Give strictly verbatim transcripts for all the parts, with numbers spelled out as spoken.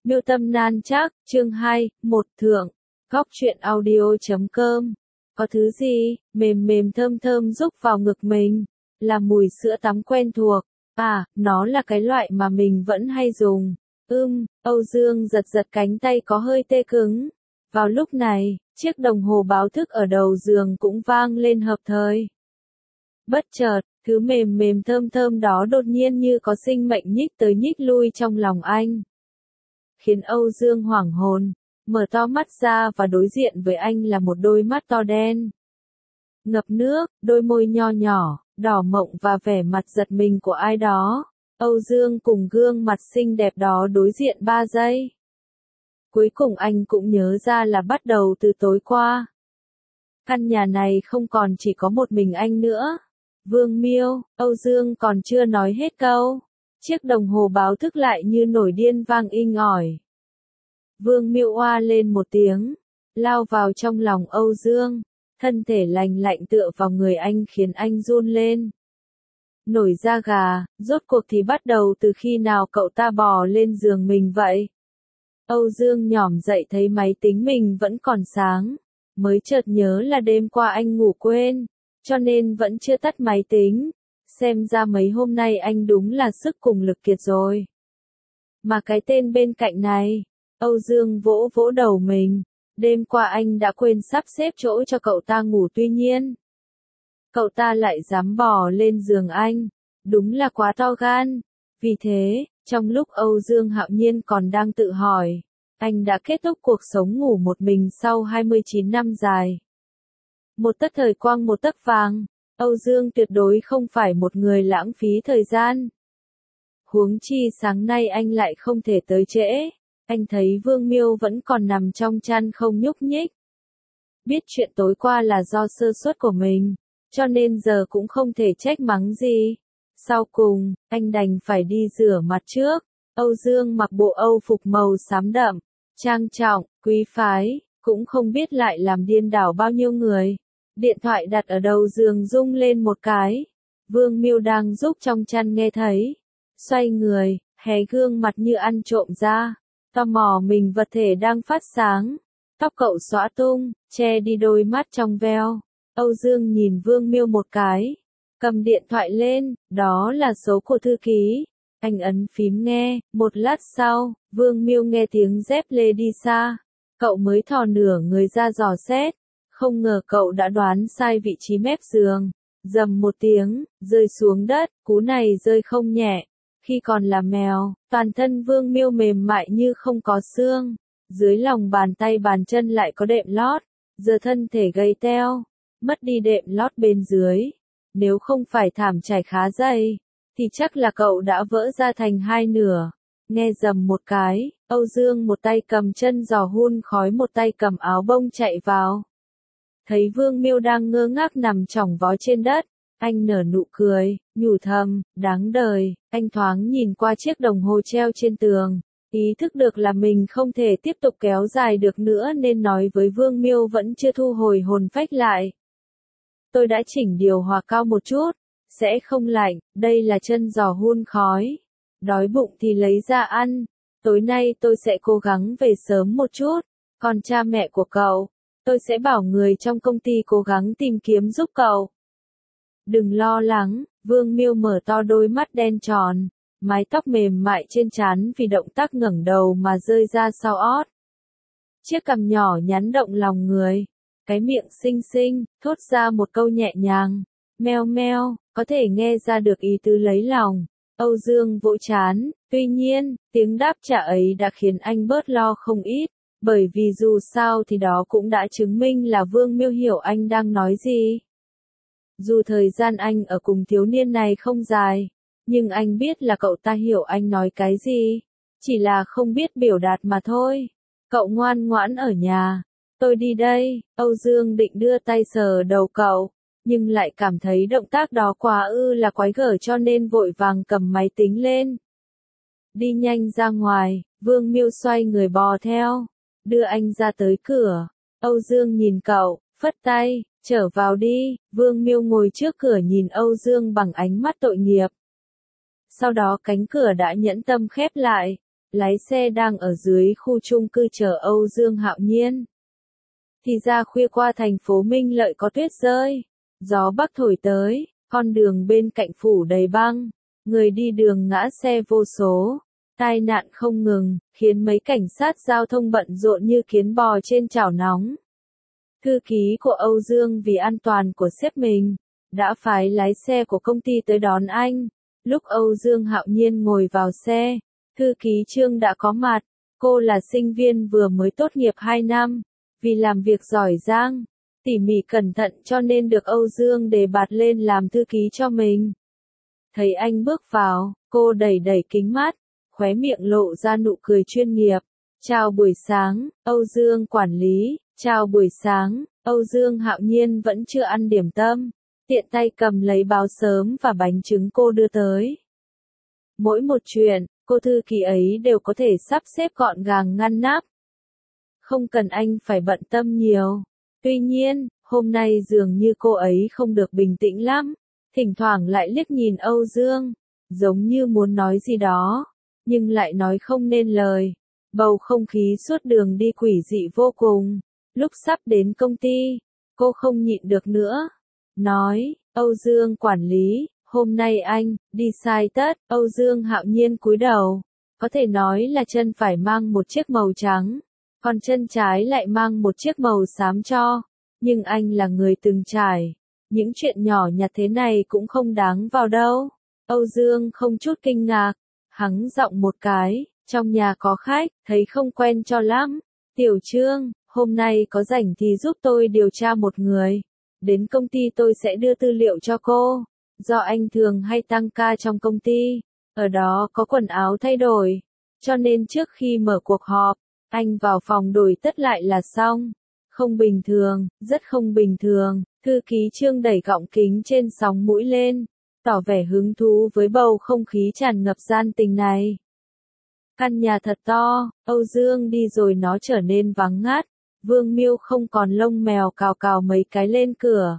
Miêu tâm nan chắc, chương hai, một thượng, góc truyện audio.com. Có thứ gì, mềm mềm thơm thơm rúc vào ngực mình, là mùi sữa tắm quen thuộc. À, nó là cái loại mà mình vẫn hay dùng. Ưm, Âu Dương giật giật cánh tay có hơi tê cứng. Vào lúc này, chiếc đồng hồ báo thức ở đầu giường cũng vang lên hợp thời. Bất chợt, thứ mềm mềm thơm thơm đó đột nhiên như có sinh mệnh nhích tới nhích lui trong lòng anh. Khiến Âu Dương hoảng hồn, mở to mắt ra và đối diện với anh là một đôi mắt to đen. Ngập nước, đôi môi nho nhỏ, đỏ mộng và vẻ mặt giật mình của ai đó. Âu Dương cùng gương mặt xinh đẹp đó đối diện ba giây. Cuối cùng anh cũng nhớ ra là bắt đầu từ tối qua. Căn nhà này không còn chỉ có một mình anh nữa. Vương Miêu, Âu Dương còn chưa nói hết câu. Chiếc đồng hồ báo thức lại như nổi điên vang inh ỏi. Vương Miêu oa lên một tiếng, lao vào trong lòng Âu Dương, thân thể lành lạnh tựa vào người anh khiến anh run lên. Nổi da gà, rốt cuộc thì bắt đầu từ khi nào cậu ta bò lên giường mình vậy? Âu Dương nhỏm dậy thấy máy tính mình vẫn còn sáng, mới chợt nhớ là đêm qua anh ngủ quên, cho nên vẫn chưa tắt máy tính. Xem ra mấy hôm nay anh đúng là sức cùng lực kiệt rồi. Mà cái tên bên cạnh này, Âu Dương vỗ vỗ đầu mình, đêm qua anh đã quên sắp xếp chỗ cho cậu ta ngủ tuy nhiên. Cậu ta lại dám bò lên giường anh, đúng là quá to gan. Vì thế, trong lúc Âu Dương hạo nhiên còn đang tự hỏi, anh đã kết thúc cuộc sống ngủ một mình sau hai mươi chín năm dài. Một tấc thời quang một tấc vàng. Âu Dương tuyệt đối không phải một người lãng phí thời gian. Huống chi sáng nay anh lại không thể tới trễ. Anh thấy Vương Miêu vẫn còn nằm trong chăn không nhúc nhích. Biết chuyện tối qua là do sơ suất của mình, cho nên giờ cũng không thể trách mắng gì. Sau cùng, anh đành phải đi rửa mặt trước. Âu Dương mặc bộ Âu phục màu xám đậm, trang trọng, quý phái, cũng không biết lại làm điên đảo bao nhiêu người. Điện thoại đặt ở đầu giường rung lên một cái. Vương Miêu đang giúp trong chăn nghe thấy. Xoay người, hé gương mặt như ăn trộm ra. Tò mò mình vật thể đang phát sáng. Tóc cậu xõa tung, che đi đôi mắt trong veo. Âu Dương nhìn Vương Miêu một cái. Cầm điện thoại lên, đó là số của thư ký. Anh ấn phím nghe, một lát sau, Vương Miêu nghe tiếng dép lê đi xa. Cậu mới thò nửa người ra dò xét. Không ngờ cậu đã đoán sai vị trí mép giường. Dầm một tiếng, rơi xuống đất, cú này rơi không nhẹ. Khi còn là mèo, toàn thân Vương Miêu mềm mại như không có xương. Dưới lòng bàn tay bàn chân lại có đệm lót. Giờ thân thể gầy teo, mất đi đệm lót bên dưới. Nếu không phải thảm trải khá dày, thì chắc là cậu đã vỡ ra thành hai nửa. Nghe dầm một cái, Âu Dương một tay cầm chân giò hun khói một tay cầm áo bông chạy vào. Thấy Vương Miêu đang ngơ ngác nằm chỏng vó trên đất, anh nở nụ cười, nhủ thầm, đáng đời. Anh thoáng nhìn qua chiếc đồng hồ treo trên tường, ý thức được là mình không thể tiếp tục kéo dài được nữa nên nói với Vương Miêu vẫn chưa thu hồi hồn phách lại. Tôi đã chỉnh điều hòa cao một chút, sẽ không lạnh, đây là chân giò hun khói. Đói bụng thì lấy ra ăn, tối nay tôi sẽ cố gắng về sớm một chút, còn cha mẹ của cậu, tôi sẽ bảo người trong công ty cố gắng tìm kiếm giúp cậu. Đừng lo lắng, Vương Miêu mở to đôi mắt đen tròn, mái tóc mềm mại trên trán vì động tác ngẩng đầu mà rơi ra sau ót. Chiếc cằm nhỏ nhắn động lòng người, cái miệng xinh xinh, thốt ra một câu nhẹ nhàng, meo meo, có thể nghe ra được ý tứ lấy lòng. Âu Dương vỗ trán, tuy nhiên, tiếng đáp trả ấy đã khiến anh bớt lo không ít. Bởi vì dù sao thì đó cũng đã chứng minh là Vương Miêu hiểu anh đang nói gì. Dù thời gian anh ở cùng thiếu niên này không dài, nhưng anh biết là cậu ta hiểu anh nói cái gì. Chỉ là không biết biểu đạt mà thôi. Cậu ngoan ngoãn ở nhà. Tôi đi đây. Âu Dương định đưa tay sờ đầu cậu, nhưng lại cảm thấy động tác đó quá ư là quái gở cho nên vội vàng cầm máy tính lên. Đi nhanh ra ngoài, Vương Miêu xoay người bò theo. Đưa anh ra tới cửa. Âu Dương nhìn cậu, phất tay, trở vào đi. Vương Miêu ngồi trước cửa nhìn Âu Dương bằng ánh mắt tội nghiệp. Sau đó cánh cửa đã nhẫn tâm khép lại. lái xe đang ở dưới khu chung cư chờ Âu Dương Hạo Nhiên. Thì ra khuya qua thành phố Minh Lợi có tuyết rơi, gió bắc thổi tới, con đường bên cạnh phủ đầy băng, người đi đường ngã xe vô số, tai nạn không ngừng, khiến mấy cảnh sát giao thông bận rộn như kiến bò trên chảo nóng. Thư ký của Âu Dương vì an toàn của sếp mình, đã phái lái xe của công ty tới đón anh. Lúc Âu Dương Hạo Nhiên ngồi vào xe, thư ký Trương đã có mặt. Cô là sinh viên vừa mới tốt nghiệp hai năm, vì làm việc giỏi giang, tỉ mỉ cẩn thận cho nên được Âu Dương đề bạt lên làm thư ký cho mình. Thấy anh bước vào, cô đẩy đẩy kính mắt, khóe miệng lộ ra nụ cười chuyên nghiệp. Chào buổi sáng, Âu Dương quản lý, chào buổi sáng, Âu Dương Hạo Nhiên vẫn chưa ăn điểm tâm, tiện tay cầm lấy báo sớm và bánh trứng cô đưa tới. Mỗi một chuyện, cô thư ký ấy đều có thể sắp xếp gọn gàng ngăn nắp. Không cần anh phải bận tâm nhiều. Tuy nhiên, hôm nay dường như cô ấy không được bình tĩnh lắm, thỉnh thoảng lại liếc nhìn Âu Dương, giống như muốn nói gì đó, nhưng lại nói không nên lời. Bầu không khí suốt đường đi quỷ dị vô cùng. Lúc sắp đến công ty, cô không nhịn được nữa. Nói, Âu Dương quản lý, hôm nay anh, đi sai tất. Âu Dương Hạo Nhiên cúi đầu. Có thể nói là chân phải mang một chiếc màu trắng, còn chân trái lại mang một chiếc màu xám cho. Nhưng anh là người từng trải. Những chuyện nhỏ nhặt thế này cũng không đáng vào đâu. Âu Dương không chút kinh ngạc. Hắng giọng một cái, trong nhà có khách, thấy không quen cho lắm. Tiểu Trương, hôm nay có rảnh thì giúp tôi điều tra một người. Đến công ty tôi sẽ đưa tư liệu cho cô. Do anh thường hay tăng ca trong công ty, ở đó có quần áo thay đổi. Cho nên trước khi mở cuộc họp, anh vào phòng đổi tất lại là xong. Không bình thường, rất không bình thường. Thư ký Trương đẩy gọng kính trên sóng mũi lên, tỏ vẻ hứng thú với bầu không khí tràn ngập gian tình này. Căn nhà thật to, Âu Dương đi rồi nó trở nên vắng ngắt. Vương Miêu không còn lông mèo cào cào mấy cái lên cửa.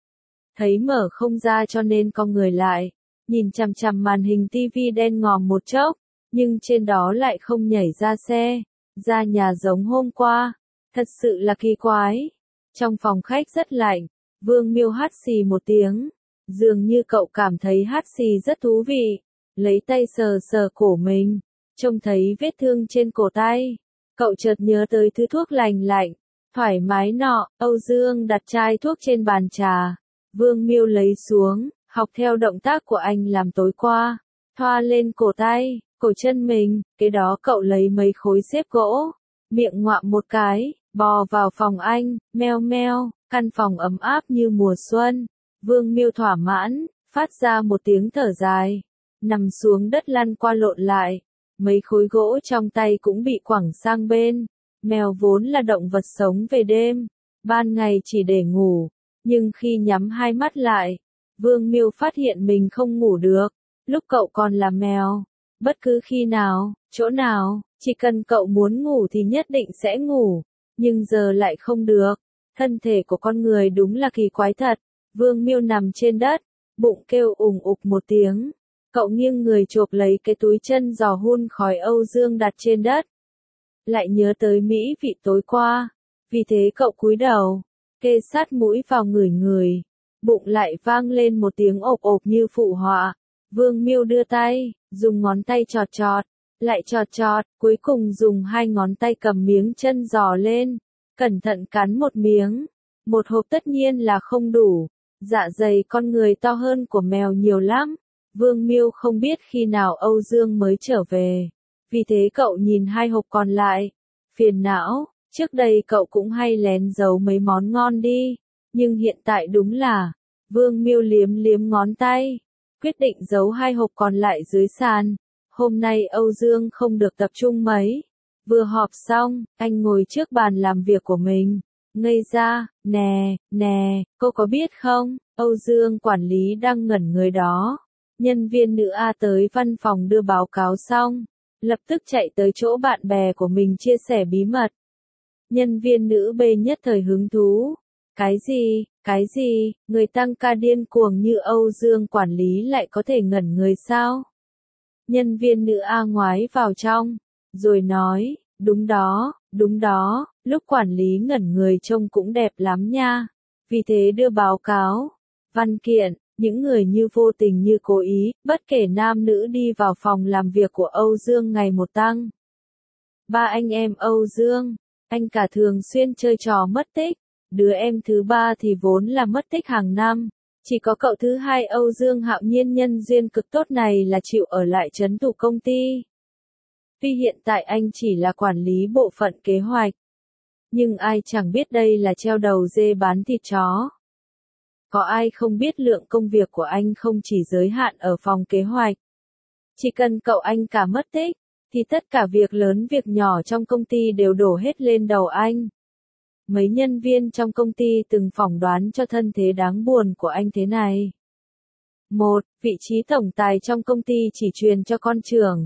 Thấy mở không ra cho nên cong người lại, nhìn chằm chằm màn hình tivi đen ngòm một chốc, nhưng trên đó lại không nhảy ra xe, ra nhà giống hôm qua. Thật sự là kỳ quái. Trong phòng khách rất lạnh, Vương Miêu hắt xì một tiếng. Dường như cậu cảm thấy hắt xì rất thú vị. Lấy tay sờ sờ cổ mình, trông thấy vết thương trên cổ tay. Cậu chợt nhớ tới thứ thuốc lành lạnh, thoải mái nọ. Âu Dương đặt chai thuốc trên bàn trà. Vương Miêu lấy xuống, học theo động tác của anh làm tối qua. Thoa lên cổ tay, cổ chân mình. Cái đó cậu lấy mấy khối xếp gỗ, miệng ngoạm một cái, bò vào phòng anh. Meo meo, căn phòng ấm áp như mùa xuân. Vương Miêu thỏa mãn, phát ra một tiếng thở dài, nằm xuống đất lăn qua lộn lại. Mấy khối gỗ trong tay cũng bị quẳng sang bên. Mèo vốn là động vật sống về đêm, ban ngày chỉ để ngủ, nhưng khi nhắm hai mắt lại, Vương Miêu phát hiện mình không ngủ được. Lúc cậu còn là mèo, bất cứ khi nào, chỗ nào, chỉ cần cậu muốn ngủ thì nhất định sẽ ngủ, nhưng giờ lại không được. Thân thể của con người đúng là kỳ quái thật. Vương Miêu nằm trên đất, bụng kêu ủng ục một tiếng. Cậu nghiêng người chộp lấy cái túi chân giò hun khói Âu Dương đặt trên đất. Lại nhớ tới mỹ vị tối qua, vì thế cậu cúi đầu, kê sát mũi vào ngửi ngửi. Bụng lại vang lên một tiếng ộp ộp như phụ họa. Vương Miêu đưa tay, dùng ngón tay chọt chọt, lại chọt chọt, cuối cùng dùng hai ngón tay cầm miếng chân giò lên, cẩn thận cắn một miếng. Một hộp tất nhiên là không đủ, dạ dày con người to hơn của mèo nhiều lắm. Vương Miêu không biết khi nào Âu Dương mới trở về, vì thế cậu nhìn hai hộp còn lại, phiền não. Trước đây cậu cũng hay lén giấu mấy món ngon đi, nhưng hiện tại đúng là, Vương Miêu liếm liếm ngón tay, quyết định giấu hai hộp còn lại dưới sàn. Hôm nay Âu Dương không được tập trung mấy. Vừa họp xong, anh ngồi trước bàn làm việc của mình, ngây ra. Nè, nè, cô có biết không, Âu Dương quản lý đang ngẩn người đó. Nhân viên nữ A tới văn phòng đưa báo cáo xong, lập tức chạy tới chỗ bạn bè của mình chia sẻ bí mật. Nhân viên nữ B nhất thời hứng thú. Cái gì, cái gì, người tăng ca điên cuồng như Âu Dương quản lý lại có thể ngẩn người sao? Nhân viên nữ A ngoái vào trong, rồi nói, đúng đó, đúng đó, lúc quản lý ngẩn người trông cũng đẹp lắm nha. Vì thế đưa báo cáo, văn kiện, những người như vô tình như cố ý, bất kể nam nữ đi vào phòng làm việc của Âu Dương ngày một tăng. Ba anh em Âu Dương, anh cả thường xuyên chơi trò mất tích, đứa em thứ ba thì vốn là mất tích hàng năm. Chỉ có cậu thứ hai Âu Dương Hạo Nhiên nhân duyên cực tốt này là chịu ở lại trấn thủ công ty. Tuy hiện tại anh chỉ là quản lý bộ phận kế hoạch, nhưng ai chẳng biết đây là treo đầu dê bán thịt chó. Có ai không biết lượng công việc của anh không chỉ giới hạn ở phòng kế hoạch. Chỉ cần cậu anh cả mất tích, thì tất cả việc lớn việc nhỏ trong công ty đều đổ hết lên đầu anh. Mấy nhân viên trong công ty từng phỏng đoán cho thân thế đáng buồn của anh thế này. Một, vị trí tổng tài trong công ty chỉ truyền cho con trưởng.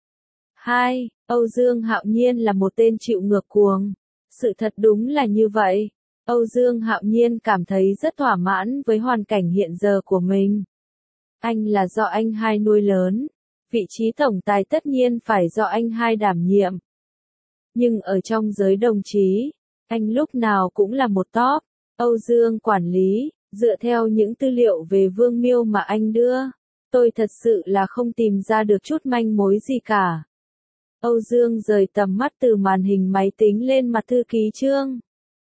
Hai, Âu Dương Hạo Nhiên là một tên chịu ngược cuồng. Sự thật đúng là như vậy. Âu Dương Hạo Nhiên cảm thấy rất thỏa mãn với hoàn cảnh hiện giờ của mình. Anh là do anh hai nuôi lớn. Vị trí tổng tài tất nhiên phải do anh hai đảm nhiệm. Nhưng ở trong giới đồng chí, anh lúc nào cũng là một top. Âu Dương quản lý, dựa theo những tư liệu về Vương Miêu mà anh đưa, tôi thật sự là không tìm ra được chút manh mối gì cả. Âu Dương rời tầm mắt từ màn hình máy tính lên mặt thư ký Trương.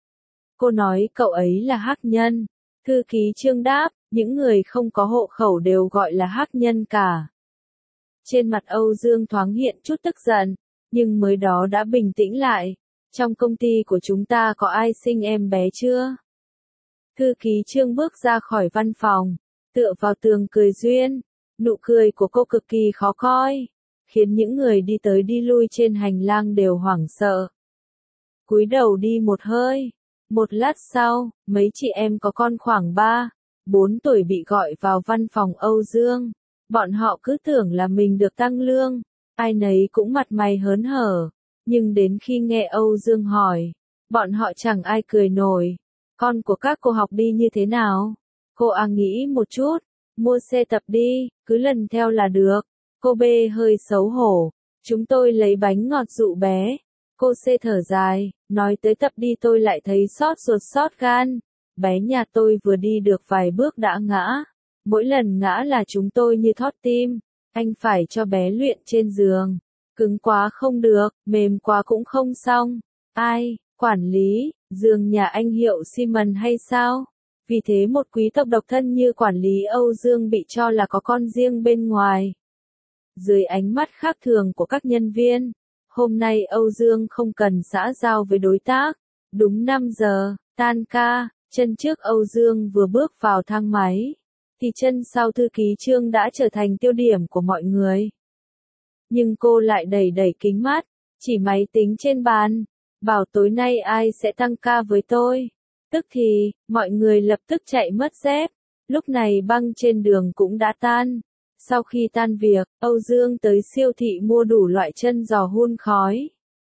Cô nói cậu ấy là hắc nhân. Thư ký Trương đáp, những người không có hộ khẩu đều gọi là hắc nhân cả. Trên mặt Âu Dương thoáng hiện chút tức giận, nhưng mới đó đã bình tĩnh lại. Trong công ty của chúng ta có ai sinh em bé chưa? Thư ký Trương bước ra khỏi văn phòng, tựa vào tường cười duyên. Nụ cười của cô cực kỳ khó coi, khiến những người đi tới đi lui trên hành lang đều hoảng sợ. Cúi đầu đi một hơi. Một lát sau, mấy chị em có con khoảng ba, bốn tuổi bị gọi vào văn phòng Âu Dương. Bọn họ cứ tưởng là mình được tăng lương, ai nấy cũng mặt mày hớn hở. Nhưng đến khi nghe Âu Dương hỏi, bọn họ chẳng ai cười nổi. Con của các cô học đi như thế nào? Cô A nghĩ một chút, mua xe tập đi, cứ lần theo là được. Cô B hơi xấu hổ, chúng tôi lấy bánh ngọt dụ bé. Cô C thở dài, nói tới tập đi tôi lại thấy xót ruột xót gan. Bé nhà tôi vừa đi được vài bước đã ngã. Mỗi lần ngã là chúng tôi như thót tim. Anh phải cho bé luyện trên giường. Cứng quá không được, mềm quá cũng không xong. Ai, quản lý, giường nhà anh hiệu Siemens hay sao? Vì thế một quý tộc độc thân như quản lý Âu Dương bị cho là có con riêng bên ngoài. Dưới ánh mắt khác thường của các nhân viên, hôm nay Âu Dương không cần xã giao với đối tác. Đúng năm giờ, tan ca, chân trước Âu Dương vừa bước vào thang máy, thì chân sau thư ký Trương đã trở thành tiêu điểm của mọi người. Nhưng cô lại đẩy đẩy kính mắt, chỉ máy tính trên bàn, bảo tối nay ai sẽ tăng ca với tôi. Tức thì, mọi người lập tức chạy mất dép, lúc này băng trên đường cũng đã tan. Sau khi tan việc, Âu Dương tới siêu thị mua đủ loại chân giò hun khói.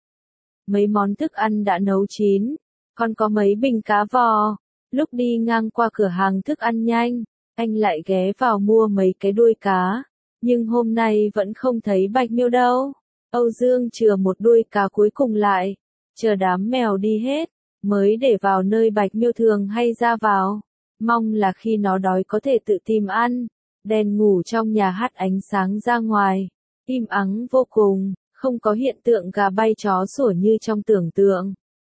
Mấy món thức ăn đã nấu chín, còn có mấy bình cá vò. Lúc đi ngang qua cửa hàng thức ăn nhanh, anh lại ghé vào mua mấy cái đuôi cá. Nhưng hôm nay vẫn không thấy Bạch Miêu đâu. Âu Dương chừa một đuôi cá cuối cùng lại, chờ đám mèo đi hết, mới để vào nơi Bạch Miêu thường hay ra vào. Mong là khi nó đói có thể tự tìm ăn. Đèn ngủ trong nhà hắt ánh sáng ra ngoài, im ắng vô cùng, không có hiện tượng gà bay chó sủa như trong tưởng tượng.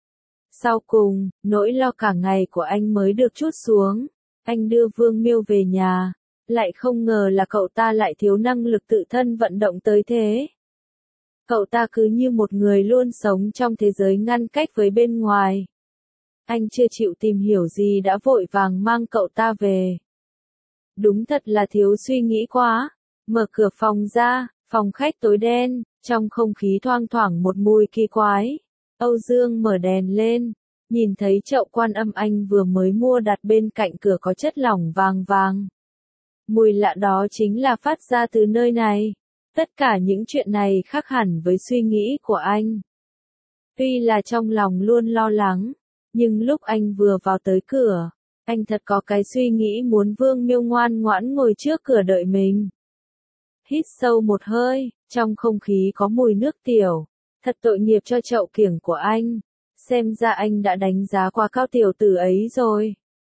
Sau cùng, nỗi lo cả ngày của anh mới được trút xuống. Anh đưa Vương Miêu về nhà, lại không ngờ là cậu ta lại thiếu năng lực tự thân vận động tới thế. Cậu ta cứ như một người luôn sống trong thế giới ngăn cách với bên ngoài. Anh chưa chịu tìm hiểu gì đã vội vàng mang cậu ta về. Đúng thật là thiếu suy nghĩ quá. Mở cửa phòng ra, phòng khách tối đen, trong không khí thoang thoảng một mùi kỳ quái. Âu Dương mở đèn lên, nhìn thấy chậu Quan Âm anh vừa mới mua đặt bên cạnh cửa có chất lỏng vàng vàng. Mùi lạ đó chính là phát ra từ nơi này. Tất cả những chuyện này khác hẳn với suy nghĩ của anh. Tuy là trong lòng luôn lo lắng, nhưng lúc anh vừa vào tới cửa, anh thật có cái suy nghĩ muốn Vương Miêu ngoan ngoãn ngồi trước cửa đợi mình. Hít sâu một hơi, trong không khí có mùi nước tiểu, Thật tội nghiệp cho chậu kiểng của anh. Xem ra anh đã đánh giá quá cao tiểu tử ấy rồi.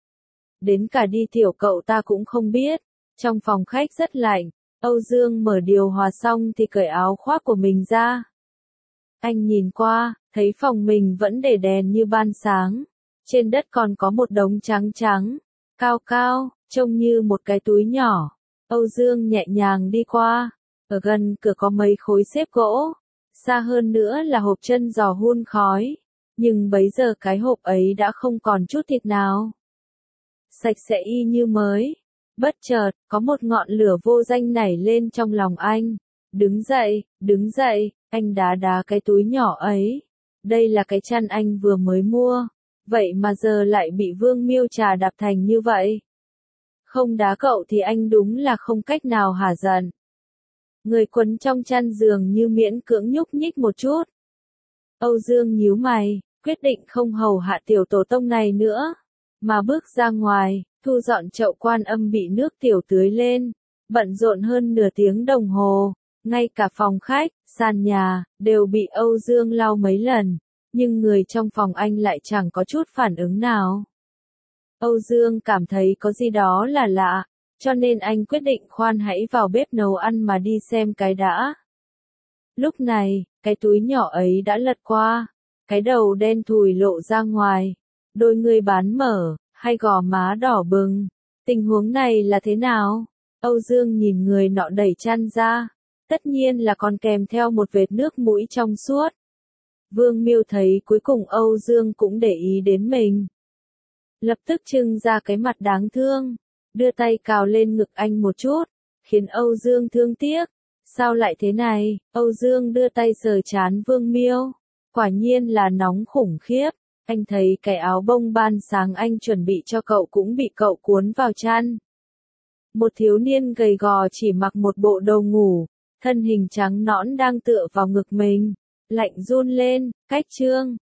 Đến cả đi tiểu cậu ta cũng không biết. Trong phòng khách rất lạnh, Âu Dương mở điều hòa xong thì cởi áo khoác của mình ra. Anh nhìn qua, thấy phòng mình vẫn để đèn như ban sáng. Trên đất còn có một đống trắng trắng, cao cao, trông như một cái túi nhỏ. Âu Dương nhẹ nhàng đi qua. Ở gần cửa có mấy khối xếp gỗ. Xa hơn nữa là hộp chân giò hun khói. Nhưng bấy giờ cái hộp ấy đã không còn chút thịt nào. Sạch sẽ y như mới. Bất chợt, có một ngọn lửa vô danh nảy lên trong lòng anh. Đứng dậy, đứng dậy, anh đá đá cái túi nhỏ ấy. Đây là cái chăn anh vừa mới mua. Vậy mà giờ lại bị Vương Miêu Trà đạp thành như vậy. Không đá cậu thì anh đúng là không cách nào hả giận. Người quấn trong chăn giường như miễn cưỡng nhúc nhích một chút. Âu Dương nhíu mày, quyết định không hầu hạ tiểu tổ tông này nữa. Mà bước ra ngoài, thu dọn chậu Quan Âm bị nước tiểu tưới lên. Bận rộn hơn nửa tiếng đồng hồ. Ngay cả phòng khách, sàn nhà, đều bị Âu Dương lau mấy lần. Nhưng người trong phòng anh lại chẳng có chút phản ứng nào. Âu Dương cảm thấy có gì đó là lạ, cho nên anh quyết định khoan hãy vào bếp nấu ăn mà đi xem cái đã. Lúc này, cái túi nhỏ ấy đã lật qua, cái đầu đen thùi lộ ra ngoài, đôi người bán mở, hai gò má đỏ bừng. Tình huống này là thế nào? Âu Dương nhìn người nọ đẩy chăn ra, tất nhiên là còn kèm theo một vệt nước mũi trong suốt. Vương Miêu thấy cuối cùng Âu Dương cũng để ý đến mình. Lập tức trưng ra cái mặt đáng thương, đưa tay cào lên ngực anh một chút, khiến Âu Dương thương tiếc. Sao lại thế này? Âu Dương đưa tay sờ trán Vương Miêu. Quả nhiên là nóng khủng khiếp. Anh thấy cái áo bông ban sáng anh chuẩn bị cho cậu cũng bị cậu cuốn vào chăn. Một thiếu niên gầy gò chỉ mặc một bộ đồ ngủ, thân hình trắng nõn đang tựa vào ngực mình. Lạnh run lên, cách trương,